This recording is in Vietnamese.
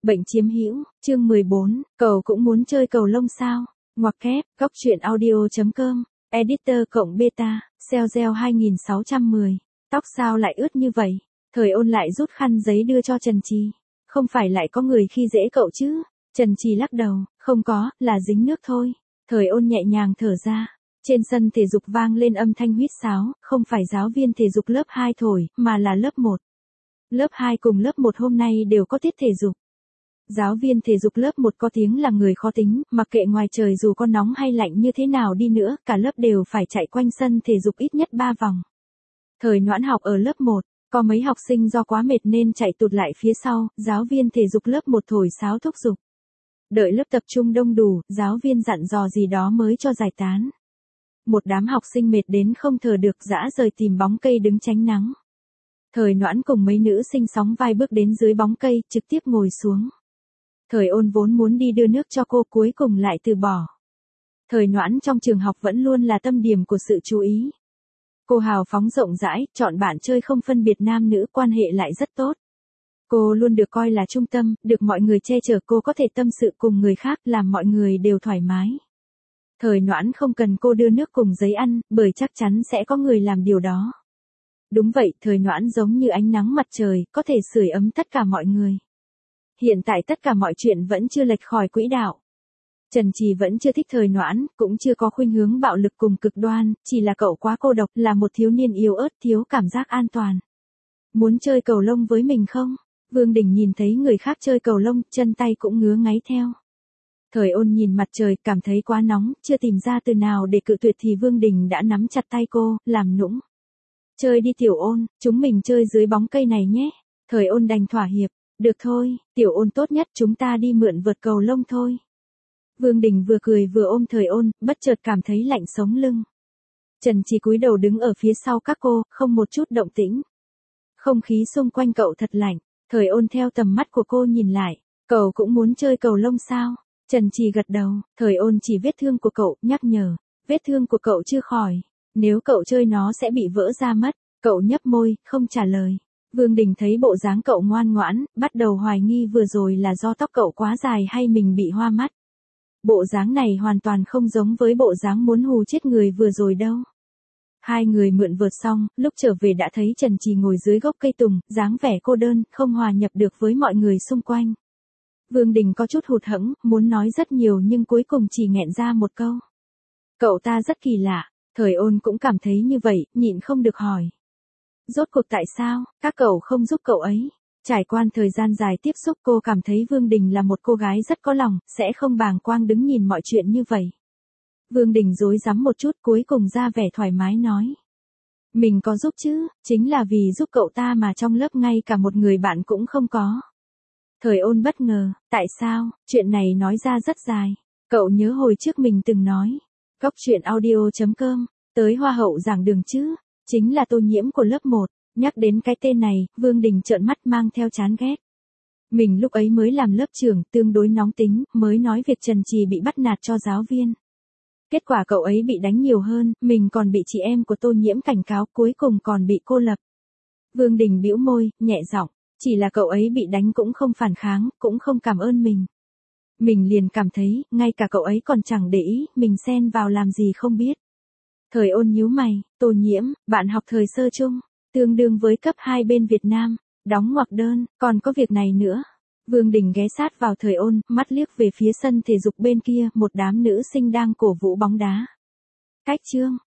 Bệnh chiếm hữu, chương 14, cậu cũng muốn chơi cầu lông sao? Ngoặc kép, góc truyện audio.com, editor cộng beta, Cell 2610. Tóc sao lại ướt như vậy? Thời Ôn lại rút khăn giấy đưa cho Trần Trì. Không phải lại có người khi dễ cậu chứ? Trần Trì lắc đầu, không có, là dính nước thôi. Thời Ôn nhẹ nhàng thở ra. Trên sân thể dục vang lên âm thanh huýt sáo, không phải giáo viên thể dục lớp 2 thổi, mà là lớp 1. Lớp 2 cùng lớp 1 hôm nay đều có tiết thể dục. Giáo viên thể dục lớp 1 có tiếng là người khó tính, mặc kệ ngoài trời dù có nóng hay lạnh như thế nào đi nữa, cả lớp đều phải chạy quanh sân thể dục ít nhất 3 vòng. Thời Noãn học ở lớp 1, có mấy học sinh do quá mệt nên chạy tụt lại phía sau, giáo viên thể dục lớp 1 thổi sáo thúc giục. Đợi lớp tập trung đông đủ, giáo viên dặn dò gì đó mới cho giải tán. Một đám học sinh mệt đến không thở được dã rời tìm bóng cây đứng tránh nắng. Thời Noãn cùng mấy nữ sinh sóng vai bước đến dưới bóng cây, trực tiếp ngồi xuống. Thời Ôn vốn muốn đi đưa nước cho cô, cuối cùng lại từ bỏ. Thời Noãn trong trường học vẫn luôn là tâm điểm của sự chú ý. Cô hào phóng rộng rãi, chọn bạn chơi không phân biệt nam nữ, quan hệ lại rất tốt. Cô luôn được coi là trung tâm, được mọi người che chở, cô có thể tâm sự cùng người khác, làm mọi người đều thoải mái. Thời Noãn không cần cô đưa nước cùng giấy ăn, bởi chắc chắn sẽ có người làm điều đó. Đúng vậy, Thời Noãn giống như ánh nắng mặt trời, có thể sưởi ấm tất cả mọi người. Hiện tại tất cả mọi chuyện vẫn chưa lệch khỏi quỹ đạo. Trần Trì vẫn chưa thích Thời Noãn, cũng chưa có khuynh hướng bạo lực cùng cực đoan, chỉ là cậu quá cô độc, là một thiếu niên yếu ớt, thiếu cảm giác an toàn. Muốn chơi cầu lông với mình không? Vương Đình nhìn thấy người khác chơi cầu lông, chân tay cũng ngứa ngáy theo. Thời Ôn nhìn mặt trời, cảm thấy quá nóng, chưa tìm ra từ nào để cự tuyệt thì Vương Đình đã nắm chặt tay cô, làm nũng. Chơi đi Tiểu Ôn, chúng mình chơi dưới bóng cây này nhé. Thời Ôn đành thỏa hiệp. Được thôi, Tiểu Ôn tốt nhất chúng ta đi mượn vợt cầu lông thôi. Vương Đình vừa cười vừa ôm Thời Ôn, bất chợt cảm thấy lạnh sống lưng. Trần Trì cúi đầu đứng ở phía sau các cô, không một chút động tĩnh. Không khí xung quanh cậu thật lạnh. Thời Ôn theo tầm mắt của cô nhìn lại. Cậu cũng muốn chơi cầu lông sao? Trần Trì gật đầu. Thời Ôn chỉ vết thương của cậu, nhắc nhở. Vết thương của cậu chưa khỏi. Nếu cậu chơi nó sẽ bị vỡ ra mất. Cậu nhấp môi, không trả lời. Vương Đình thấy bộ dáng cậu ngoan ngoãn, bắt đầu hoài nghi vừa rồi là do tóc cậu quá dài hay mình bị hoa mắt. Bộ dáng này hoàn toàn không giống với bộ dáng muốn hù chết người vừa rồi đâu. Hai người mượn vợt xong, lúc trở về đã thấy Trần Trì ngồi dưới gốc cây tùng, dáng vẻ cô đơn, không hòa nhập được với mọi người xung quanh. Vương Đình có chút hụt hẫng, muốn nói rất nhiều nhưng cuối cùng chỉ nghẹn ra một câu. Cậu ta rất kỳ lạ. Thời Ôn cũng cảm thấy như vậy, nhịn không được hỏi. Rốt cuộc tại sao, các cậu không giúp cậu ấy? Trải qua thời gian dài tiếp xúc, cô cảm thấy Vương Đình là một cô gái rất có lòng, sẽ không bàng quang đứng nhìn mọi chuyện như vậy. Vương Đình rối rắm một chút, cuối cùng ra vẻ thoải mái nói. Mình có giúp chứ, chính là vì giúp cậu ta mà trong lớp ngay cả một người bạn cũng không có. Thời Ôn bất ngờ, tại sao, chuyện này nói ra rất dài. Cậu nhớ hồi trước mình từng nói. Góc truyện audio.com, tới Hoa hậu giảng đường chứ. Chính là Tô Nhiễm của lớp 1, nhắc đến cái tên này, Vương Đình trợn mắt mang theo chán ghét. Mình lúc ấy mới làm lớp trưởng, tương đối nóng tính, mới nói việc Trần Trì bị bắt nạt cho giáo viên. Kết quả cậu ấy bị đánh nhiều hơn, mình còn bị chị em của Tô Nhiễm cảnh cáo, cuối cùng còn bị cô lập. Vương Đình bĩu môi, nhẹ giọng, chỉ là cậu ấy bị đánh cũng không phản kháng, cũng không cảm ơn mình. Mình liền cảm thấy, ngay cả cậu ấy còn chẳng để ý, mình xen vào làm gì không biết. Thời Ôn nhíu mày, Tô Nhiễm, bạn học thời sơ chung, tương đương với cấp 2 bên Việt Nam, đóng ngoặc đơn, còn có việc này nữa. Vương Đình ghé sát vào Thời Ôn, mắt liếc về phía sân thể dục bên kia, một đám nữ sinh đang cổ vũ bóng đá. Cách chương,